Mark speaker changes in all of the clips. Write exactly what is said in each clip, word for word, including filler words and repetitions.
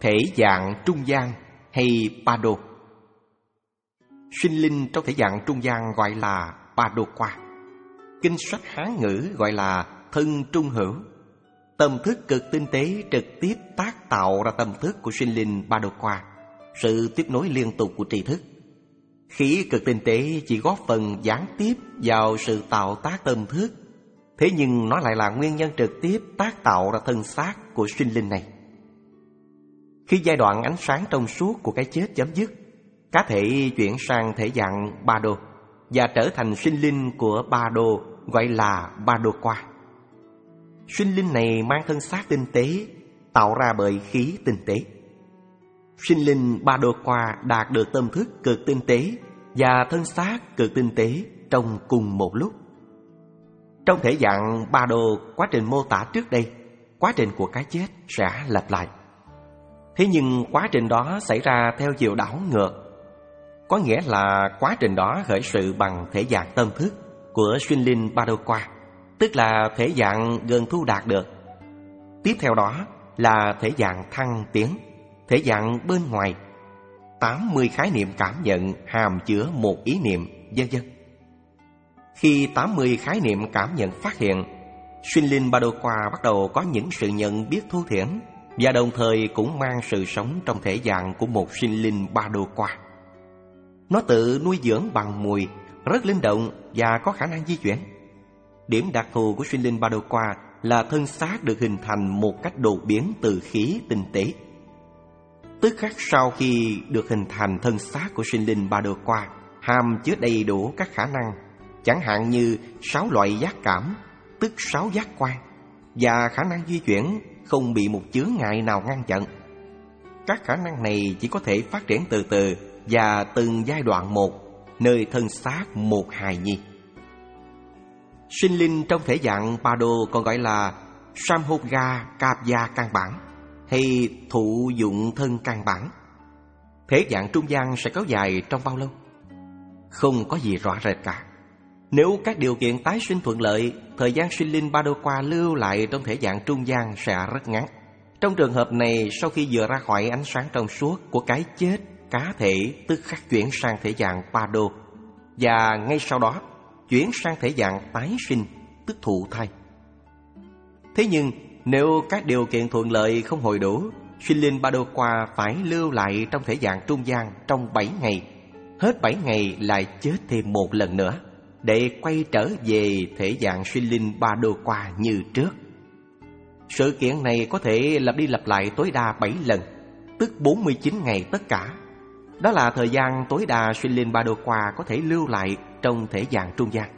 Speaker 1: thể dạng trung gian hay Pado. Sinh linh trong thể dạng trung gian gọi là Padoqua. Kinh sách Hán ngữ gọi là thân trung hữu. Tâm thức cực tinh tế trực tiếp tác tạo ra tâm thức của sinh linh Padoqua, sự tiếp nối liên tục của tri thức. Khí cực tinh tế chỉ góp phần gián tiếp vào sự tạo tác tâm thức, thế nhưng nó lại là nguyên nhân trực tiếp tác tạo ra thân xác của sinh linh này. Khi giai đoạn ánh sáng trong suốt của cái chết chấm dứt, cá thể chuyển sang thể dạng Pado và trở thành sinh linh của Pado, gọi là Padoqua. Sinh linh này mang thân xác tinh tế, tạo ra bởi khí tinh tế. Sinh linh Padoqua đạt được tâm thức cực tinh tế và thân xác cực tinh tế trong cùng một lúc. Trong thể dạng Pado, quá trình mô tả trước đây, quá trình của cái chết sẽ lặp lại. Thế nhưng quá trình đó xảy ra theo chiều đảo ngược, có nghĩa là quá trình đó khởi sự bằng thể dạng tâm thức của sinh linh Padoqua, tức là thể dạng gần thu đạt được. Tiếp theo đó là thể dạng thăng tiến, thể dạng bên ngoài, tám mươi khái niệm cảm nhận hàm chứa một ý niệm, vân vân. Khi tám mươi khái niệm cảm nhận phát hiện, sinh linh Padoqua bắt đầu có những sự nhận biết thô thiển và đồng thời cũng mang sự sống trong thể dạng của một sinh linh Padoqua. Nó tự nuôi dưỡng bằng mùi, rất linh động và có khả năng di chuyển. Điểm đặc thù của sinh linh Padoqua là thân xác được hình thành một cách đột biến từ khí tinh tế. Tức khắc sau khi được hình thành, thân xác của sinh linh Padoqua hàm chứa đầy đủ các khả năng, chẳng hạn như sáu loại giác cảm, tức sáu giác quan, và khả năng di chuyển không bị một chướng ngại nào ngăn chặn. Các khả năng này chỉ có thể phát triển từ từ và từng giai đoạn một, nơi thân xác một hài nhi. Sinh linh trong thể dạng Pado còn gọi là Samhogga Kapya căn bản hay thụ dụng thân căn bản. Thể dạng trung gian sẽ kéo dài trong bao lâu? Không có gì rõ rệt cả. Nếu các điều kiện tái sinh thuận lợi, thời gian sinh linh Padoqua lưu lại trong thể dạng trung gian sẽ rất ngắn. Trong trường hợp này, sau khi vừa ra khỏi ánh sáng trong suốt của cái chết, cá thể tức khắc chuyển sang thể dạng Pado, và ngay sau đó chuyển sang thể dạng tái sinh, tức thụ thai. Thế nhưng nếu các điều kiện thuận lợi không hội đủ, sinh linh Padoqua phải lưu lại trong thể dạng trung gian trong bảy ngày. Hết bảy ngày lại chết thêm một lần nữa để quay trở về thể dạng sinh linh Padoqua như trước. Sự kiện này có thể lặp đi lặp lại tối đa bảy lần, tức bốn mươi chín ngày tất cả. Đó là thời gian tối đa sinh linh Padoqua có thể lưu lại trong thể dạng trung gian.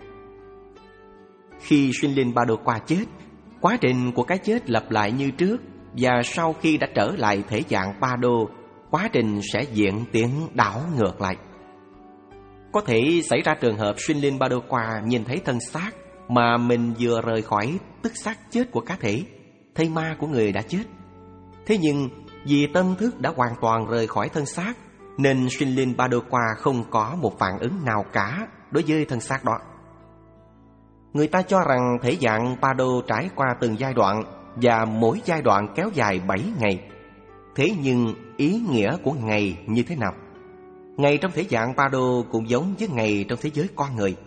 Speaker 1: Khi sinh linh Padoqua chết, quá trình của cái chết lặp lại như trước, và sau khi đã trở lại thể dạng Pado, quá trình sẽ diễn tiến đảo ngược lại. Có thể xảy ra trường hợp sinh linh Padoqua nhìn thấy thân xác mà mình vừa rời khỏi, tức xác chết của cá thể, thây ma của người đã chết. Thế nhưng vì tâm thức đã hoàn toàn rời khỏi thân xác, nên sinh linh Padoqua không có một phản ứng nào cả đối với thân xác đó. Người ta cho rằng thể dạng Pado trải qua từng giai đoạn và mỗi giai đoạn kéo dài bảy ngày. Thế nhưng ý nghĩa của ngày như thế nào? Ngày trong thể dạng Pado cũng giống với ngày trong thế giới con người.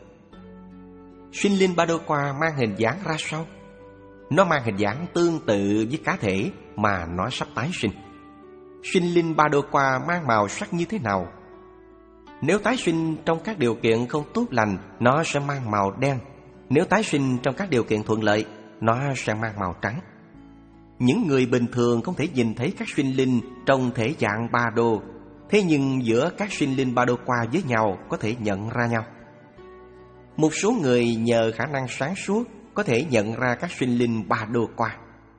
Speaker 1: Sinh linh Padoqua mang hình dáng ra sao? Nó mang hình dáng tương tự với cá thể mà nó sắp tái sinh. Sinh linh Padoqua mang màu sắc như thế nào? Nếu tái sinh trong các điều kiện không tốt lành, nó sẽ mang màu đen. Nếu tái sinh trong các điều kiện thuận lợi, nó sẽ mang màu trắng. Những người bình thường không thể nhìn thấy các sinh linh trong thể dạng Pado, thế nhưng giữa các sinh linh Padoqua với nhau có thể nhận ra nhau. Một số người nhờ khả năng sáng suốt có thể nhận ra các sinh linh Padoqua.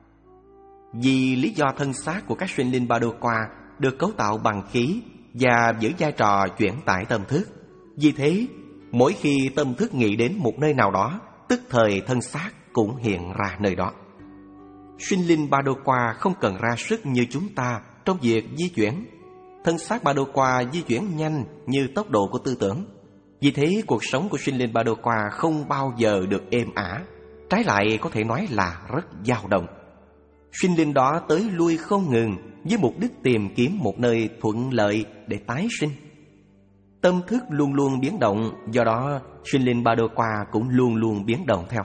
Speaker 1: Vì lý do thân xác của các sinh linh Padoqua được cấu tạo bằng khí và giữ vai trò chuyển tải tâm thức, vì thế mỗi khi tâm thức nghĩ đến một nơi nào đó, tức thời thân xác cũng hiện ra nơi đó. Sinh linh Padoqua không cần ra sức như chúng ta trong việc di chuyển. Thân xác Padoqua di chuyển nhanh như tốc độ của tư tưởng. Vì thế cuộc sống của sinh linh Padoqua không bao giờ được êm ả, trái lại có thể nói là rất dao động. sinh linh đó tới lui không ngừng với mục đích tìm kiếm một nơi thuận lợi để tái sinh. Tâm thức luôn luôn biến động, do đó sinh linh Ba Đô Qua cũng luôn luôn biến động theo.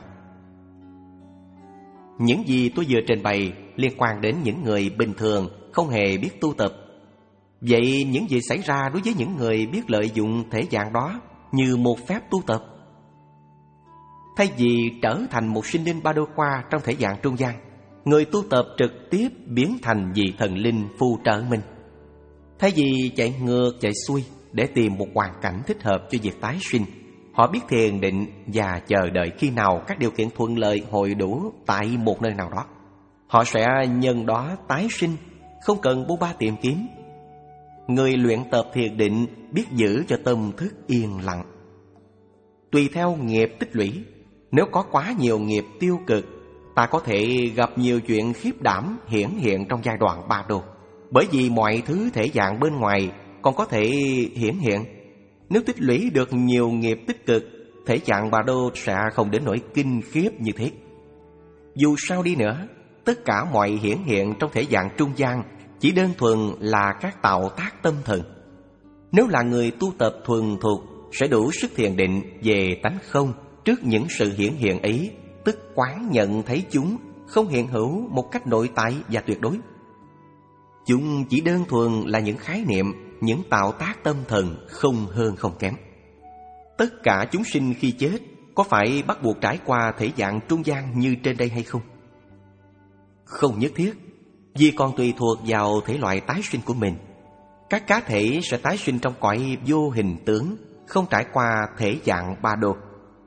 Speaker 1: Những gì tôi vừa trình bày liên quan đến những người bình thường không hề biết tu tập. Vậy những gì xảy ra đối với những người biết lợi dụng thể dạng đó như một phép tu tập? Thay vì trở thành một sinh linh Ba Đô Qua trong thể dạng trung gian, người tu tập trực tiếp biến thành vị thần linh phù trợ mình. Thay vì chạy ngược chạy xuôi để tìm một hoàn cảnh thích hợp cho việc tái sinh, họ biết thiền định và chờ đợi khi nào các điều kiện thuận lợi hội đủ tại một nơi nào đó. Họ sẽ nhân đó tái sinh, không cần bôn ba tìm kiếm. Người luyện tập thiền định biết giữ cho tâm thức yên lặng. Tùy theo nghiệp tích lũy, nếu có quá nhiều nghiệp tiêu cực, ta có thể gặp nhiều chuyện khiếp đảm hiển hiện trong giai đoạn Ba Đô. Bởi vì mọi thứ thể dạng bên ngoài còn có thể hiển hiện. Nếu tích lũy được nhiều nghiệp tích cực, thể dạng Ba Đô sẽ không đến nỗi kinh khiếp như thế. Dù sao đi nữa, tất cả mọi hiển hiện trong thể dạng trung gian chỉ đơn thuần là các tạo tác tâm thần. Nếu là người tu tập thuần thục, sẽ đủ sức thiền định về tánh không trước những sự hiển hiện ấy, tức quán nhận thấy chúng không hiện hữu một cách nội tại và tuyệt đối. Chúng chỉ đơn thuần là những khái niệm, những tạo tác tâm thần, không hơn không kém. Tất cả chúng sinh khi chết có phải bắt buộc trải qua thể dạng trung gian như trên đây hay không? Không nhất thiết, vì còn tùy thuộc vào thể loại tái sinh của mình. Các cá thể sẽ tái sinh trong cõi vô hình tướng, không trải qua thể dạng Ba Đô.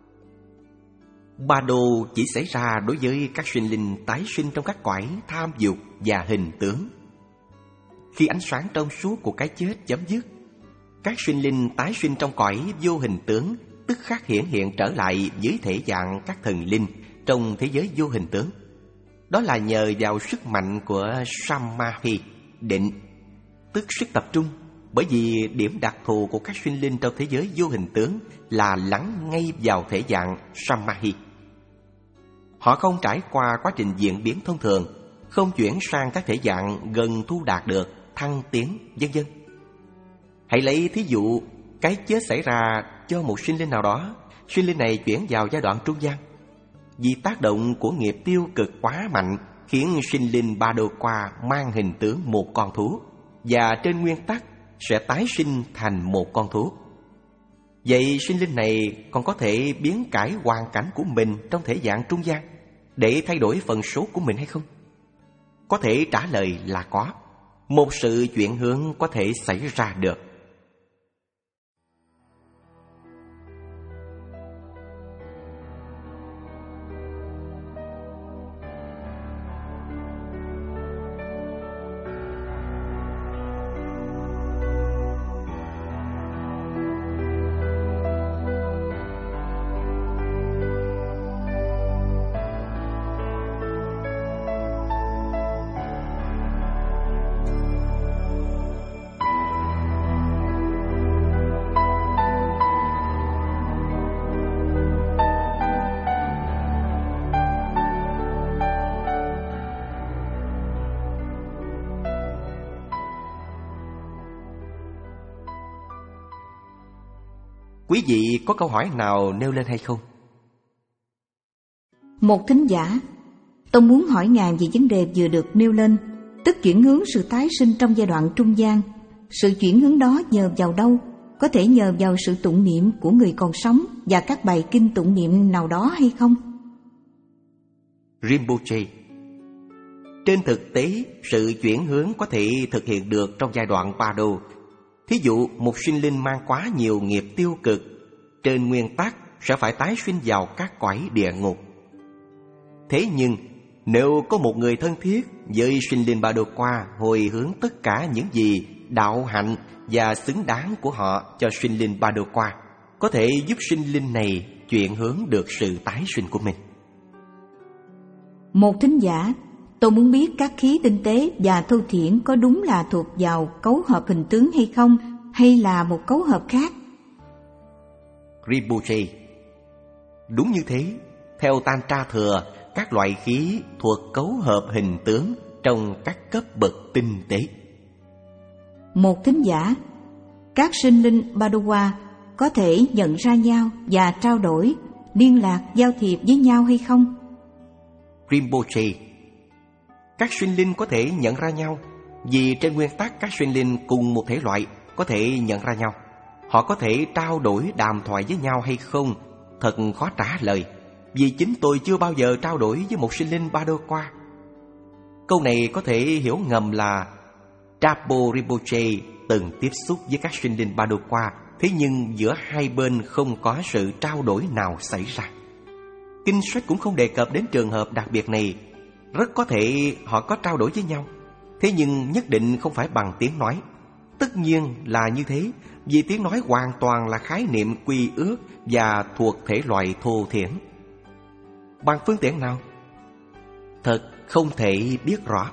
Speaker 1: Ba Đô chỉ xảy ra đối với các sinh linh tái sinh trong các cõi tham dục và hình tướng. Khi ánh sáng trong suốt của cái chết chấm dứt, các sinh linh tái sinh trong cõi vô hình tướng tức khắc hiển hiện trở lại với thể dạng các thần linh trong thế giới vô hình tướng. Đó là nhờ vào sức mạnh của Samadhi, định, tức sức tập trung. Bởi vì điểm đặc thù của các sinh linh trong thế giới vô hình tướng là lắng ngay vào thể dạng Samadhi. Họ không trải qua quá trình diễn biến thông thường, không chuyển sang các thể dạng gần thu đạt được, thăng tiến, vân vân. Hãy lấy thí dụ, cái chết xảy ra cho một sinh linh nào đó, sinh linh này chuyển vào giai đoạn trung gian. Vì tác động của nghiệp tiêu cực quá mạnh, khiến sinh linh Ba Đô Qua mang hình tướng một con thú, và trên nguyên tắc sẽ tái sinh thành một con thú. Vậy sinh linh này còn có thể biến cải hoàn cảnh của mình trong thể dạng trung gian để thay đổi phần số của mình hay không? Có thể trả lời là có. Một sự chuyển hướng có thể xảy ra được. Quý vị có câu hỏi nào nêu lên hay không?
Speaker 2: Một thính giả: tôi muốn hỏi ngài về vấn đề vừa được nêu lên, tức chuyển hướng sự tái sinh trong giai đoạn trung gian. Sự chuyển hướng đó nhờ vào đâu? Có thể nhờ vào sự tụng niệm của người còn sống và các bài kinh tụng niệm nào đó hay không?
Speaker 1: Rinpoche: trên thực tế, sự chuyển hướng có thể thực hiện được trong giai đoạn Ba Đô. Thí dụ, một sinh linh mang quá nhiều nghiệp tiêu cực, trên nguyên tắc sẽ phải tái sinh vào các cõi địa ngục. Thế nhưng, nếu có một người thân thiết với sinh linh Ba Đô Qua hồi hướng tất cả những gì đạo hạnh và xứng đáng của họ cho sinh linh Ba Đô Qua, có thể giúp sinh linh này chuyển hướng được sự tái sinh của mình.
Speaker 2: Một thính giả: tôi muốn biết các khí tinh tế và thô thiển có đúng là thuộc vào cấu hợp hình tướng hay không, hay là một cấu hợp khác?
Speaker 1: Rinpoche: đúng như thế. Theo Tantra Thừa, các loại khí thuộc cấu hợp hình tướng trong các cấp bậc tinh tế.
Speaker 2: Một thính giả, các sinh linh Badawa có thể nhận ra nhau và trao đổi, liên lạc, giao thiệp với nhau hay không?
Speaker 1: Rinpoche: các sinh linh có thể nhận ra nhau, vì trên nguyên tắc các sinh linh cùng một thể loại có thể nhận ra nhau. Họ có thể trao đổi đàm thoại với nhau hay không, thật khó trả lời, vì chính tôi chưa bao giờ trao đổi với một sinh linh Badawa. Câu này có thể hiểu ngầm là Trapo Rinpoche từng tiếp xúc với các sinh linh Badawa, thế nhưng giữa hai bên không có sự trao đổi nào xảy ra. Kinh sách cũng không đề cập đến trường hợp đặc biệt này. Rất có thể họ có trao đổi với nhau, thế nhưng nhất định không phải bằng tiếng nói. Tất nhiên là như thế, vì tiếng nói hoàn toàn là khái niệm quy ước và thuộc thể loại thô thiển. Bằng phương tiện nào? Thật không thể biết rõ.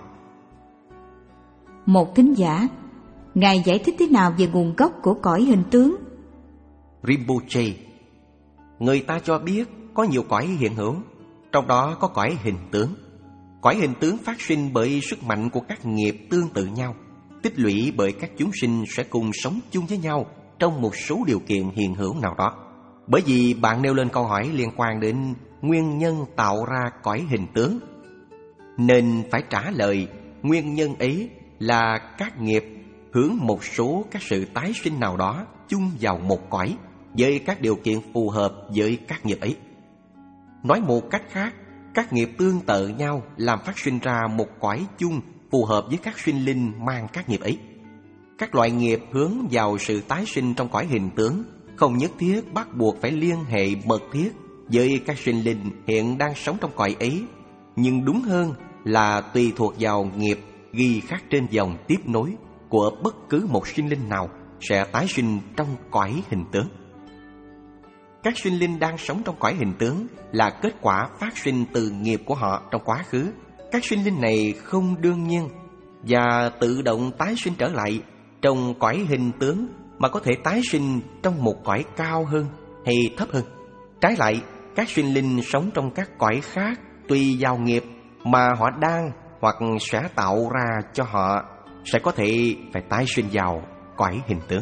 Speaker 2: Một thính giả, Ngài giải thích thế nào về nguồn gốc của cõi hình tướng?
Speaker 1: Rinpoche: người ta cho biết có nhiều cõi hiện hữu, trong đó có cõi hình tướng. Cõi hình tướng phát sinh bởi sức mạnh của các nghiệp tương tự nhau, tích lũy bởi các chúng sinh sẽ cùng sống chung với nhau trong một số điều kiện hiện hữu nào đó. Bởi vì bạn nêu lên câu hỏi liên quan đến nguyên nhân tạo ra cõi hình tướng, nên phải trả lời nguyên nhân ấy là các nghiệp hướng một số các sự tái sinh nào đó chung vào một cõi với các điều kiện phù hợp với các nghiệp ấy. Nói một cách khác, các nghiệp tương tự nhau làm phát sinh ra một cõi chung phù hợp với các sinh linh mang các nghiệp ấy. Các loại nghiệp hướng vào sự tái sinh trong cõi hình tướng không nhất thiết bắt buộc phải liên hệ mật thiết với các sinh linh hiện đang sống trong cõi ấy, nhưng đúng hơn là tùy thuộc vào nghiệp ghi khắc trên dòng tiếp nối của bất cứ một sinh linh nào sẽ tái sinh trong cõi hình tướng. Các sinh linh đang sống trong cõi hình tướng là kết quả phát sinh từ nghiệp của họ trong quá khứ. Các sinh linh này không đương nhiên và tự động tái sinh trở lại trong cõi hình tướng, mà có thể tái sinh trong một cõi cao hơn hay thấp hơn. Trái lại, các sinh linh sống trong các cõi khác tùy vào nghiệp mà họ đang hoặc sẽ tạo ra cho họ sẽ có thể phải tái sinh vào cõi hình tướng.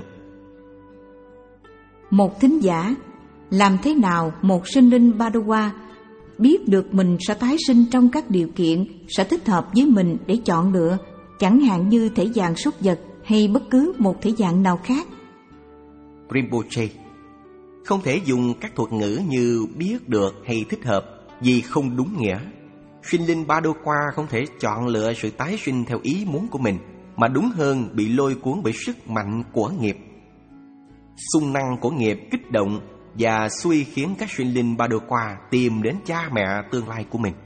Speaker 2: Một thính giả, làm thế nào một sinh linh Badawa biết được mình sẽ tái sinh trong các điều kiện sẽ thích hợp với mình để chọn lựa, chẳng hạn như thể dạng súc vật hay bất cứ một thể dạng nào khác?
Speaker 1: Rinpoche: không thể dùng các thuật ngữ như biết được hay thích hợp vì không đúng nghĩa. Sinh linh Badawa không thể chọn lựa sự tái sinh theo ý muốn của mình, mà đúng hơn bị lôi cuốn bởi sức mạnh của nghiệp. Xung năng của nghiệp kích động và xui khiến các sinh linh Badawa tìm đến cha mẹ tương lai của mình.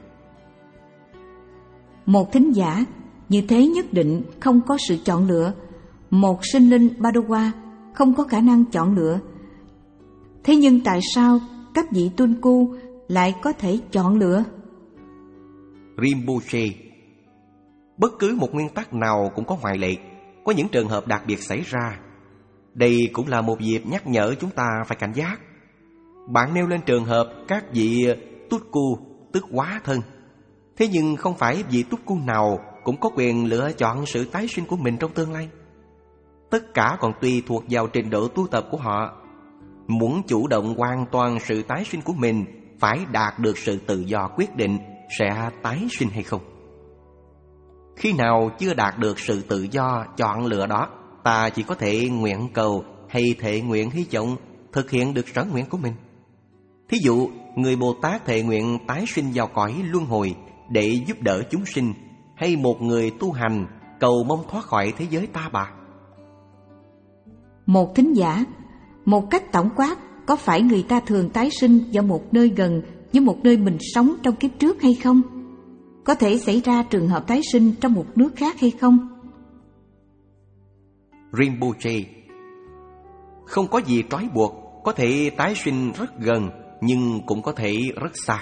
Speaker 2: Một thính giả, như thế nhất định không có sự chọn lựa. Một sinh linh Badawa không có khả năng chọn lựa. Thế nhưng tại sao các vị Tunku lại có thể chọn lựa?
Speaker 1: Rinpoche: bất cứ một nguyên tắc nào cũng có ngoại lệ, có những trường hợp đặc biệt xảy ra. Đây cũng là một dịp nhắc nhở chúng ta phải cảnh giác. Bạn nêu lên trường hợp các vị Tutku, tức hóa thân. Thế nhưng không phải vị Tutku nào cũng có quyền lựa chọn sự tái sinh của mình trong tương lai. Tất cả còn tùy thuộc vào trình độ tu tập của họ. Muốn chủ động hoàn toàn sự tái sinh của mình, phải đạt được sự tự do quyết định sẽ tái sinh hay không. Khi nào chưa đạt được sự tự do chọn lựa đó, ta chỉ có thể nguyện cầu hay thệ nguyện hy vọng thực hiện được sở nguyện của mình. Thí dụ, người Bồ Tát thệ nguyện tái sinh vào cõi luân hồi để giúp đỡ chúng sinh, hay một người tu hành cầu mong thoát khỏi thế giới ta bà.
Speaker 2: Một thính giả, một cách tổng quát, có phải người ta thường tái sinh vào một nơi gần với một nơi mình sống trong kiếp trước hay không? Có thể xảy ra trường hợp tái sinh trong một nước khác hay không?
Speaker 1: Rinpoche: không có gì trói buộc, có thể tái sinh rất gần nhưng cũng có thể rất xa.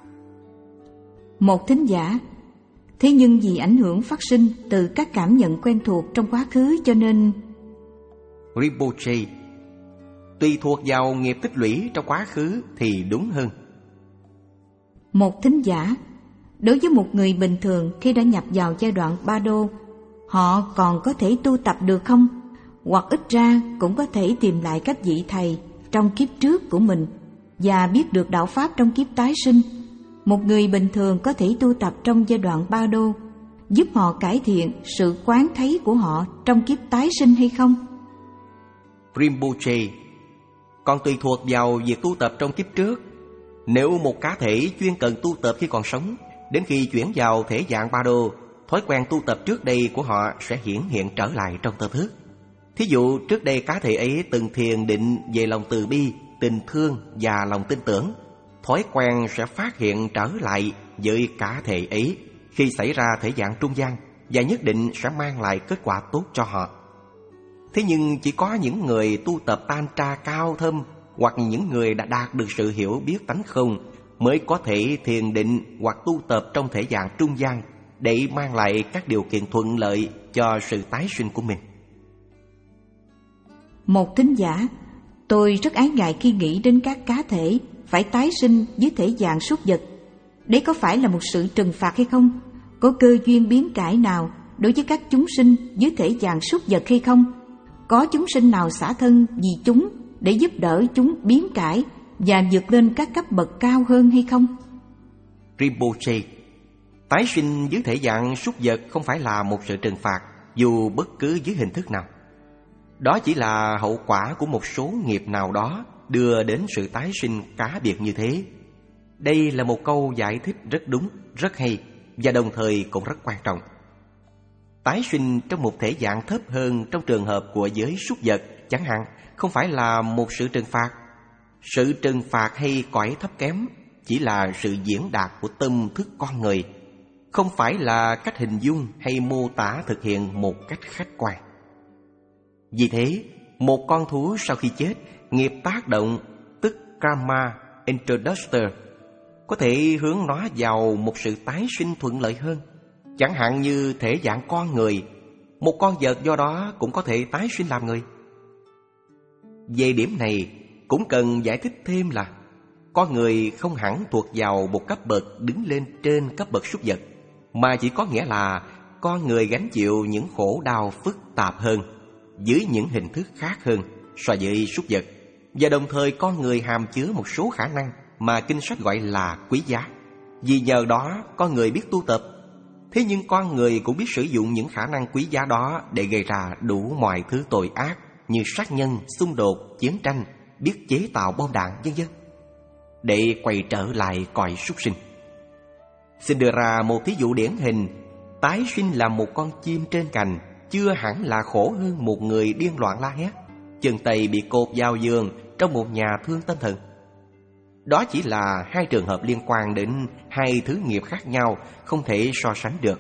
Speaker 2: Một thính giả, thế nhưng vì ảnh hưởng phát sinh từ các cảm nhận quen thuộc trong quá khứ cho nên...
Speaker 1: Rinpoche: tùy thuộc vào nghiệp tích lũy trong quá khứ thì đúng hơn.
Speaker 2: Một thính giả, Đối với một người bình thường, khi đã nhập vào giai đoạn ba đô, họ còn có thể tu tập được không? Hoặc ít ra cũng có thể tìm lại các vị thầy trong kiếp trước của mình và biết được đạo Pháp trong kiếp tái sinh. Một người bình thường có thể tu tập trong giai đoạn ba đô, giúp họ cải thiện sự quán thấy của họ trong kiếp tái sinh hay không?
Speaker 1: Rinpoche: còn tùy thuộc vào việc tu tập trong kiếp trước. Nếu một cá thể chuyên cần tu tập khi còn sống, đến khi chuyển vào thể dạng ba đô, thói quen tu tập trước đây của họ sẽ hiển hiện trở lại trong tâm thức. Thí dụ trước đây cá thể ấy từng thiền định về lòng từ bi, tình thương và lòng tin tưởng, thói quen sẽ phát hiện trở lại với cá thể ấy khi xảy ra thể dạng trung gian, và nhất định sẽ mang lại kết quả tốt cho họ. Thế nhưng chỉ có những người tu tập Tantra cao thâm hoặc những người đã đạt được sự hiểu biết tánh không mới có thể thiền định hoặc tu tập trong thể dạng trung gian để mang lại các điều kiện thuận lợi cho sự tái sinh của mình.
Speaker 2: Một thính giả: tôi rất ái ngại khi nghĩ đến các cá thể phải tái sinh dưới thể dạng súc vật. Đấy có phải là một sự trừng phạt hay không? Có cơ duyên biến cải nào đối với các chúng sinh dưới thể dạng súc vật hay không? Có chúng sinh nào xả thân vì chúng để giúp đỡ chúng biến cải và vượt lên các cấp bậc cao hơn hay không?
Speaker 1: Rinpoche: tái sinh dưới thể dạng súc vật không phải là một sự trừng phạt dù bất cứ dưới hình thức nào. Đó chỉ là hậu quả của một số nghiệp nào đó đưa đến sự tái sinh cá biệt như thế. Đây là một câu giải thích rất đúng, rất hay và đồng thời cũng rất quan trọng. Tái sinh trong một thể dạng thấp hơn trong trường hợp của giới súc vật chẳng hạn không phải là một sự trừng phạt. Sự trừng phạt hay cõi thấp kém chỉ là sự diễn đạt của tâm thức con người, không phải là cách hình dung hay mô tả thực hiện một cách khách quan. Vì thế, một con thú sau khi chết, nghiệp tác động, tức karma introducer, có thể hướng nó vào một sự tái sinh thuận lợi hơn. Chẳng hạn như thể dạng con người, một con vật do đó cũng có thể tái sinh làm người. Về điểm này, cũng cần giải thích thêm là con người không hẳn thuộc vào một cấp bậc đứng lên trên cấp bậc súc vật, mà chỉ có nghĩa là con người gánh chịu những khổ đau phức tạp hơn dưới những hình thức khác hơn so với súc vật, và đồng thời con người hàm chứa một số khả năng mà kinh sách gọi là quý giá. Vì nhờ đó con người biết tu tập. Thế nhưng con người cũng biết sử dụng những khả năng quý giá đó để gây ra đủ mọi thứ tội ác như sát nhân, xung đột, chiến tranh, biết chế tạo bom đạn vân vân, để quay trở lại cõi súc sinh. Xin đưa ra một thí dụ điển hình. Tái sinh là một con chim trên cành chưa hẳn là khổ hơn một người điên loạn la hét, chân tay bị cột vào giường trong một nhà thương tâm thần. Đó chỉ là hai trường hợp liên quan đến hai thứ nghiệp khác nhau, không thể so sánh được.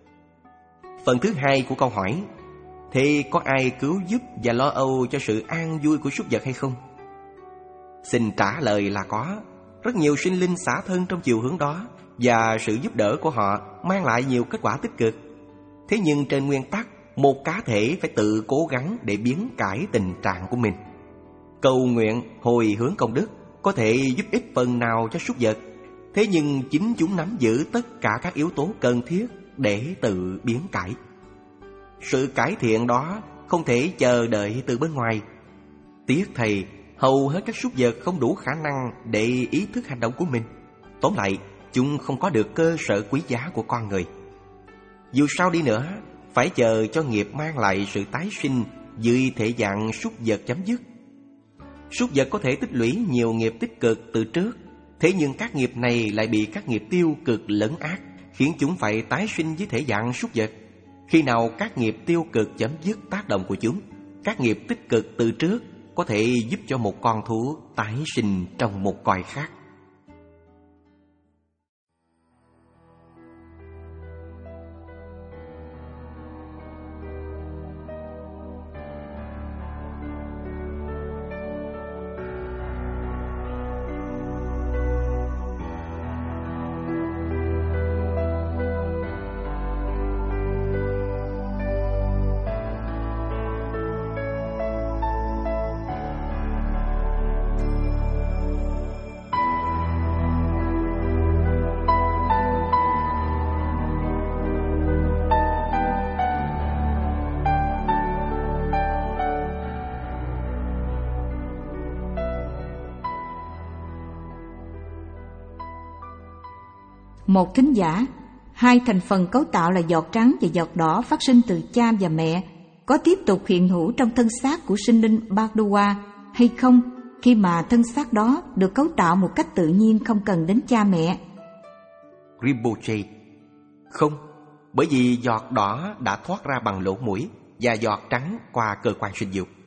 Speaker 1: Phần thứ hai của câu hỏi: thế có ai cứu giúp và lo âu cho sự an vui của súc vật hay không? Xin trả lời là có. Rất nhiều sinh linh xả thân trong chiều hướng đó, và sự giúp đỡ của họ mang lại nhiều kết quả tích cực. Thế nhưng trên nguyên tắc, một cá thể phải tự cố gắng để biến cải tình trạng của mình. Cầu nguyện, hồi hướng công đức có thể giúp ích phần nào cho súc vật, thế nhưng chính chúng nắm giữ tất cả các yếu tố cần thiết để tự biến cải. Sự cải thiện đó không thể chờ đợi từ bên ngoài. Tiếc thầy, hầu hết các súc vật không đủ khả năng để ý thức hành động của mình. Tóm lại, chúng không có được cơ sở quý giá của con người. Dù sao đi nữa, phải chờ cho nghiệp mang lại sự tái sinh dưới thể dạng súc vật chấm dứt. Súc vật có thể tích lũy nhiều nghiệp tích cực từ trước, thế nhưng các nghiệp này lại bị các nghiệp tiêu cực lấn át, khiến chúng phải tái sinh dưới thể dạng súc vật. Khi nào các nghiệp tiêu cực chấm dứt tác động của chúng, các nghiệp tích cực từ trước có thể giúp cho một con thú tái sinh trong một cõi khác.
Speaker 2: Một thính giả, hai thành phần cấu tạo là giọt trắng và giọt đỏ phát sinh từ cha và mẹ có tiếp tục hiện hữu trong thân xác của sinh linh Bhagavad hay không, khi mà thân xác đó được cấu tạo một cách tự nhiên không cần đến cha mẹ?
Speaker 1: Rinpoche: Không, bởi vì giọt đỏ đã thoát ra bằng lỗ mũi và giọt trắng qua cơ quan sinh dục.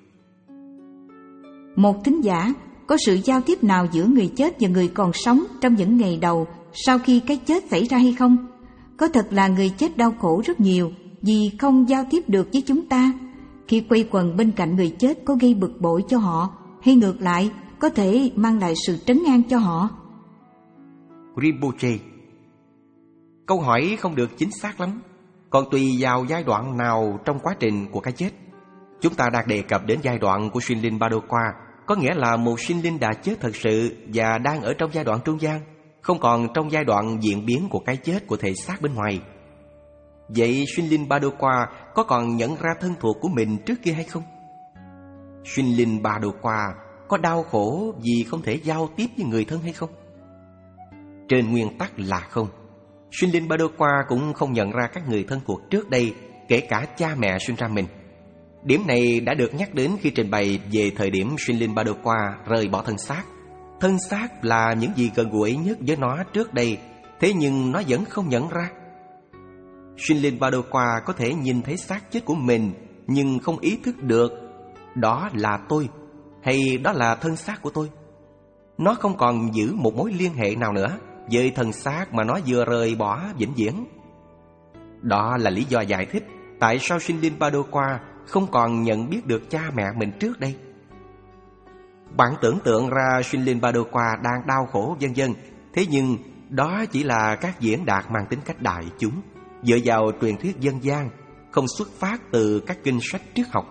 Speaker 2: Một thính giả, có sự giao tiếp nào giữa người chết và người còn sống trong những ngày đầu sau khi cái chết xảy ra hay không? Có thật là người chết đau khổ rất nhiều vì không giao tiếp được với chúng ta. Khi quây quần bên cạnh người chết có gây bực bội cho họ, hay ngược lại có thể mang lại sự trấn an cho họ?
Speaker 1: Rinpoche: Câu hỏi không được chính xác lắm, còn tùy vào giai đoạn nào trong quá trình của cái chết. Chúng ta đang đề cập đến giai đoạn của sinh linh Bhagavad, có nghĩa là một sinh linh đã chết thật sự và đang ở trong giai đoạn trung gian, không còn trong giai đoạn diễn biến của cái chết của thể xác bên ngoài. Vậy sinh linh Bhagavad có còn nhận ra thân thuộc của mình trước kia hay không? Sinh linh Bhagavad có đau khổ vì không thể giao tiếp với người thân hay không? Trên nguyên tắc là không. Sinh linh Bhagavad cũng không nhận ra các người thân thuộc trước đây, kể cả cha mẹ sinh ra mình. Điểm này đã được nhắc đến khi trình bày về thời điểm sinh linh Bhagavad rời bỏ thân xác. Thân xác là những gì gần gũi nhất với nó trước đây, thế nhưng nó vẫn không nhận ra. Sinh linh Bhagavad có thể nhìn thấy xác chết của mình, nhưng không ý thức được đó là tôi, hay đó là thân xác của tôi. Nó không còn giữ một mối liên hệ nào nữa với thân xác mà nó vừa rời bỏ vĩnh viễn. Đó là lý do giải thích tại sao sinh linh Bhagavad không còn nhận biết được cha mẹ mình trước đây. Bạn tưởng tượng ra sinh linh Bhagavad đang đau khổ vân vân, thế nhưng đó chỉ là các diễn đạt mang tính cách đại chúng, dựa vào truyền thuyết dân gian, không xuất phát từ các kinh sách triết học.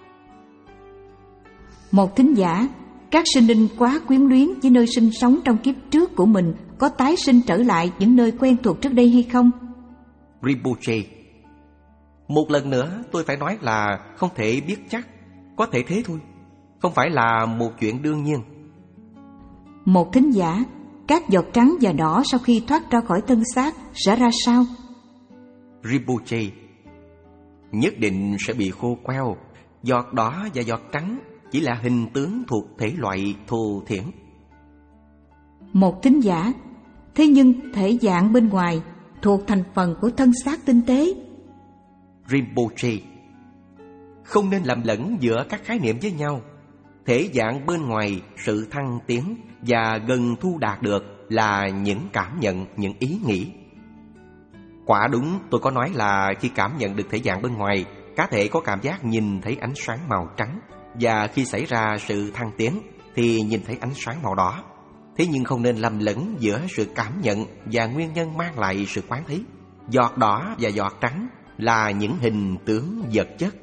Speaker 2: Một thính giả, các sinh linh quá quyến luyến với nơi sinh sống trong kiếp trước của mình có tái sinh trở lại những nơi quen thuộc trước đây hay không?
Speaker 1: Rinpoche: Một lần nữa tôi phải nói là không thể biết chắc, có thể thế thôi, không phải là một chuyện đương nhiên.
Speaker 2: Một thính giả, các giọt trắng và đỏ sau khi thoát ra khỏi thân xác sẽ ra sao?
Speaker 1: Rinpoche: Nhất định sẽ bị khô queo. Giọt đỏ và giọt trắng chỉ là hình tướng thuộc thể loại thô thiển.
Speaker 2: Một thính giả, thế nhưng thể dạng bên ngoài thuộc thành phần của thân xác tinh tế.
Speaker 1: Rinpoche: Không nên lầm lẫn giữa các khái niệm với nhau. Thể dạng bên ngoài, sự thăng tiến và gần thu đạt được là những cảm nhận, những ý nghĩ. Quả đúng, tôi có nói là khi cảm nhận được thể dạng bên ngoài, cá thể có cảm giác nhìn thấy ánh sáng màu trắng, và khi xảy ra sự thăng tiến thì nhìn thấy ánh sáng màu đỏ. Thế nhưng không nên lầm lẫn giữa sự cảm nhận và nguyên nhân mang lại sự quán thí. Giọt đỏ và giọt trắng là những hình tướng vật chất.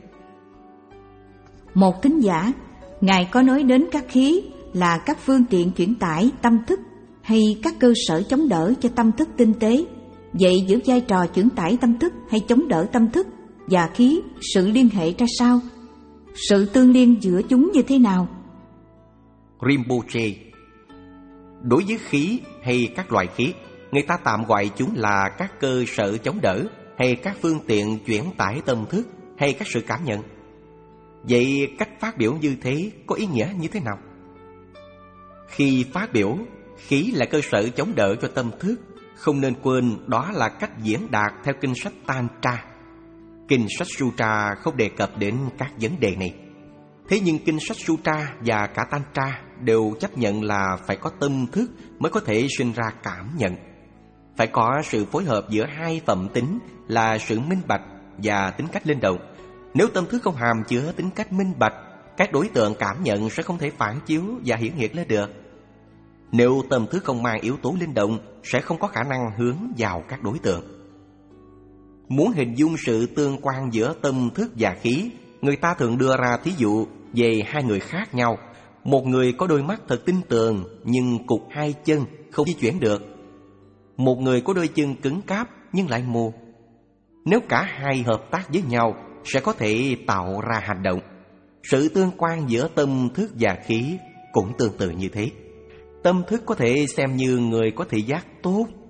Speaker 2: Một thính giả, Ngài có nói đến các khí là các phương tiện chuyển tải tâm thức hay các cơ sở chống đỡ cho tâm thức tinh tế. Vậy giữa vai trò chuyển tải tâm thức hay chống đỡ tâm thức và khí, sự liên hệ ra sao? Sự tương liên giữa chúng như thế nào?
Speaker 1: Rinpoche: Đối với khí hay các loại khí, người ta tạm gọi chúng là các cơ sở chống đỡ hay các phương tiện chuyển tải tâm thức hay các sự cảm nhận. Vậy cách phát biểu như thế có ý nghĩa như thế nào? Khi phát biểu, khí là cơ sở chống đỡ cho tâm thức. Không nên quên đó là cách diễn đạt theo kinh sách Tantra. Kinh sách Sutra không đề cập đến các vấn đề này. Thế nhưng kinh sách Sutra và cả Tantra đều chấp nhận là phải có tâm thức mới có thể sinh ra cảm nhận. Phải có sự phối hợp giữa hai phẩm tính là sự minh bạch và tính cách linh động. Nếu tâm thức không hàm chứa tính cách minh bạch, các đối tượng cảm nhận sẽ không thể phản chiếu và hiển hiện lên được. Nếu tâm thức không mang yếu tố linh động, sẽ không có khả năng hướng vào các đối tượng. Muốn hình dung sự tương quan giữa tâm thức và khí, người ta thường đưa ra thí dụ về hai người khác nhau. Một người có đôi mắt thật tinh tường, nhưng cụt hai chân, không di chuyển được. Một người có đôi chân cứng cáp, nhưng lại mù. Nếu cả hai hợp tác với nhau, sẽ có thể tạo ra hành động. Sự tương quan giữa tâm thức và khí cũng tương tự như thế. Tâm thức có thể xem như người có thị giác tốt,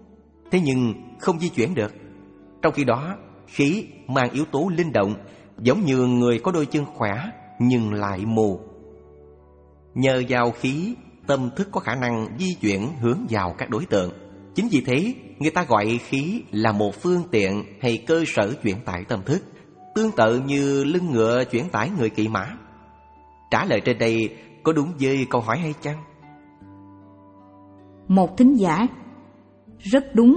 Speaker 1: thế nhưng không di chuyển được. Trong khi đó, khí mang yếu tố linh động, giống như người có đôi chân khỏe nhưng lại mù. Nhờ vào khí, tâm thức có khả năng di chuyển hướng vào các đối tượng. Chính vì thế, người ta gọi khí là một phương tiện hay cơ sở chuyển tải tâm thức, tương tự như lưng ngựa chuyển tải người kỵ mã. Trả lời trên đây có đúng với câu hỏi hay chăng?
Speaker 2: Một thính giả: rất đúng.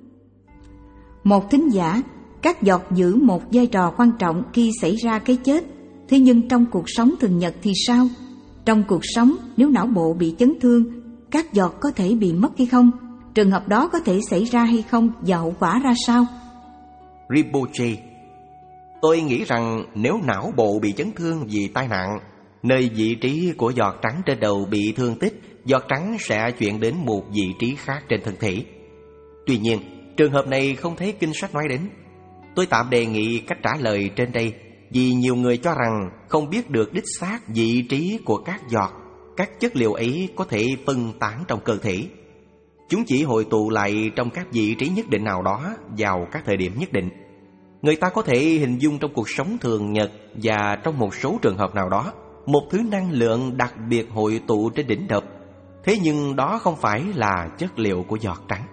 Speaker 2: Một thính giả: các giọt giữ một vai trò quan trọng khi xảy ra cái chết. Thế nhưng trong cuộc sống thường nhật thì sao? Trong cuộc sống, nếu não bộ bị chấn thương, các giọt có thể bị mất hay không? Trường hợp đó có thể xảy ra hay không và hậu quả ra sao?
Speaker 1: Rinpoche: tôi nghĩ rằng nếu não bộ bị chấn thương vì tai nạn, nơi vị trí của giọt trắng trên đầu bị thương tích, giọt trắng sẽ chuyển đến một vị trí khác trên thân thể. Tuy nhiên, trường hợp này không thấy kinh sách nói đến. Tôi tạm đề nghị cách trả lời trên đây, vì nhiều người cho rằng không biết được đích xác vị trí của các giọt. Các chất liệu ấy có thể phân tán trong cơ thể. Chúng chỉ hội tụ lại trong các vị trí nhất định nào đó vào các thời điểm nhất định. Người ta có thể hình dung trong cuộc sống thường nhật và trong một số trường hợp nào đó, một thứ năng lượng đặc biệt hội tụ trên đỉnh đầu. Thế nhưng đó không phải là chất liệu của giọt trắng.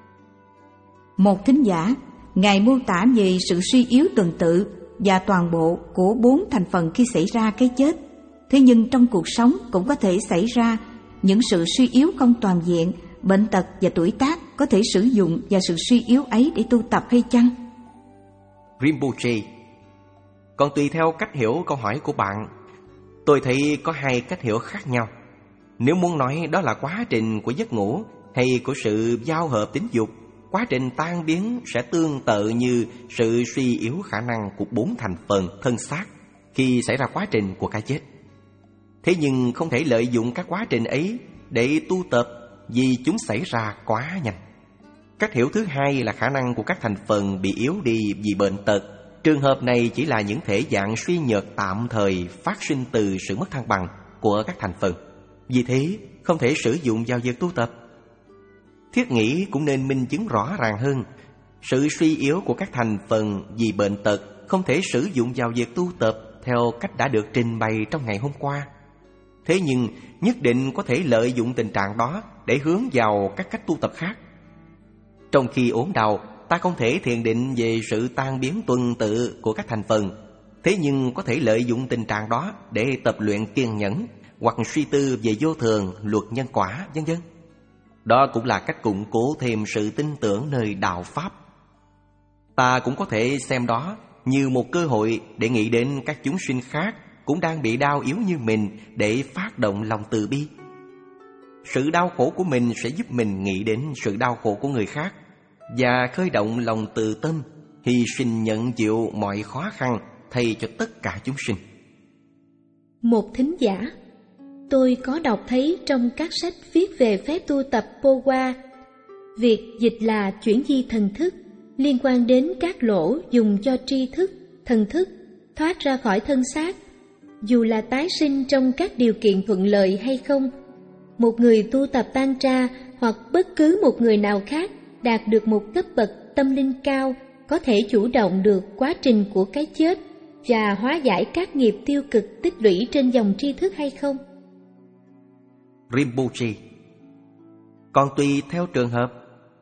Speaker 2: Một thính giả: Ngài mô tả về sự suy yếu tuần tự và toàn bộ của bốn thành phần khi xảy ra cái chết. Thế nhưng trong cuộc sống cũng có thể xảy ra những sự suy yếu không toàn diện, bệnh tật và tuổi tác có thể sử dụng và sự suy yếu ấy để tu tập hay chăng?
Speaker 1: Rinpoche: còn tùy theo cách hiểu câu hỏi của bạn. Tôi thấy có hai cách hiểu khác nhau. Nếu muốn nói đó là quá trình của giấc ngủ hay của sự giao hợp tính dục, quá trình tan biến sẽ tương tự như sự suy yếu khả năng của bốn thành phần thân xác khi xảy ra quá trình của cái chết. Thế nhưng không thể lợi dụng các quá trình ấy để tu tập vì chúng xảy ra quá nhanh. Cách hiểu thứ hai là khả năng của các thành phần bị yếu đi vì bệnh tật. Trường hợp này chỉ là những thể dạng suy nhược tạm thời phát sinh từ sự mất thăng bằng của các thành phần. Vì thế, không thể sử dụng vào việc tu tập. Thiết nghĩ cũng nên minh chứng rõ ràng hơn. Sự suy yếu của các thành phần vì bệnh tật không thể sử dụng vào việc tu tập theo cách đã được trình bày trong ngày hôm qua. Thế nhưng nhất định có thể lợi dụng tình trạng đó để hướng vào các cách tu tập khác. Trong khi ốm đau, ta không thể thiền định về sự tan biến tuần tự của các thành phần. Thế nhưng có thể lợi dụng tình trạng đó để tập luyện kiên nhẫn hoặc suy tư về vô thường, luật nhân quả, vân vân. Đó cũng là cách củng cố thêm sự tin tưởng nơi đạo Pháp. Ta cũng có thể xem đó như một cơ hội để nghĩ đến các chúng sinh khác cũng đang bị đau yếu như mình để phát động lòng từ bi. Sự đau khổ của mình sẽ giúp mình nghĩ đến sự đau khổ của người khác và khơi động lòng từ tâm, hy sinh nhận chịu mọi khó khăn thay cho tất cả chúng sinh.
Speaker 3: Một thính giả: tôi có đọc thấy trong các sách viết về phép tu tập Powa, việc dịch là chuyển di thần thức liên quan đến các lỗ dùng cho tri thức, thần thức thoát ra khỏi thân xác, dù là tái sinh trong các điều kiện thuận lợi hay không. Một người tu tập Tantra hoặc bất cứ một người nào khác đạt được một cấp bậc tâm linh cao có thể chủ động được quá trình của cái chết và hóa giải các nghiệp tiêu cực tích lũy trên dòng tri thức hay không?
Speaker 1: Rinpoche: còn tùy theo trường hợp.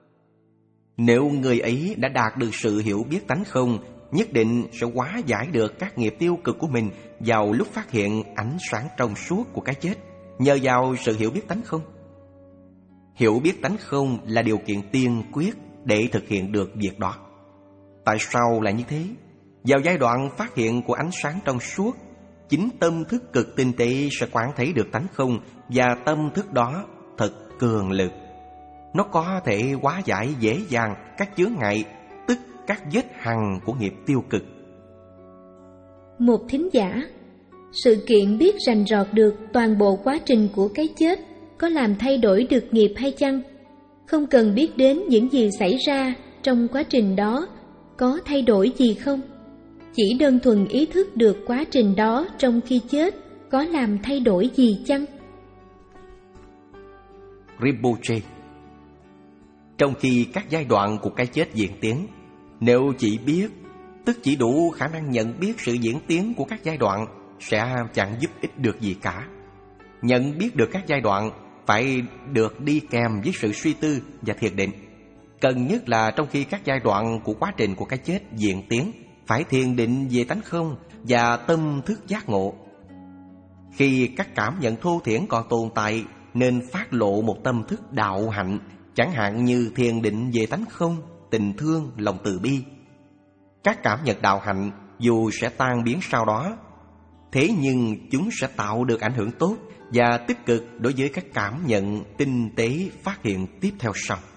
Speaker 1: Nếu người ấy đã đạt được sự hiểu biết tánh không, nhất định sẽ hóa giải được các nghiệp tiêu cực của mình vào lúc phát hiện ánh sáng trong suốt của cái chết, nhờ vào sự hiểu biết tánh không. Hiểu biết tánh không là điều kiện tiên quyết để thực hiện được việc đó. Tại sao lại như thế? Vào giai đoạn phát hiện của ánh sáng trong suốt, chính tâm thức cực tinh tế sẽ quán thấy được tánh không, và tâm thức đó thật cường lực. Nó có thể hóa giải dễ dàng các chướng ngại, tức các vết hằn của nghiệp tiêu cực.
Speaker 3: Một thính giả: sự kiện biết rành rọt được toàn bộ quá trình của cái chết có làm thay đổi được nghiệp hay chăng? Không cần biết đến những gì xảy ra trong quá trình đó có thay đổi gì không? Chỉ đơn thuần ý thức được quá trình đó trong khi chết có làm thay đổi gì chăng?
Speaker 1: Rinpoche: trong khi các giai đoạn của cái chết diễn tiến. Nếu chỉ biết, tức chỉ đủ khả năng nhận biết sự diễn tiến của các giai đoạn, sẽ chẳng giúp ích được gì cả. Nhận biết được các giai đoạn phải được đi kèm với sự suy tư và thiền định. Cần nhất là trong khi các giai đoạn của quá trình của cái chết diễn tiến, phải thiền định về tánh không và tâm thức giác ngộ. Khi các cảm nhận thô thiển còn tồn tại, nên phát lộ một tâm thức đạo hạnh, chẳng hạn như thiền định về tánh không, tình thương, lòng từ bi. Các cảm nhận đạo hạnh dù sẽ tan biến sau đó, thế nhưng chúng sẽ tạo được ảnh hưởng tốt và tích cực đối với các cảm nhận tinh tế phát hiện tiếp theo sau.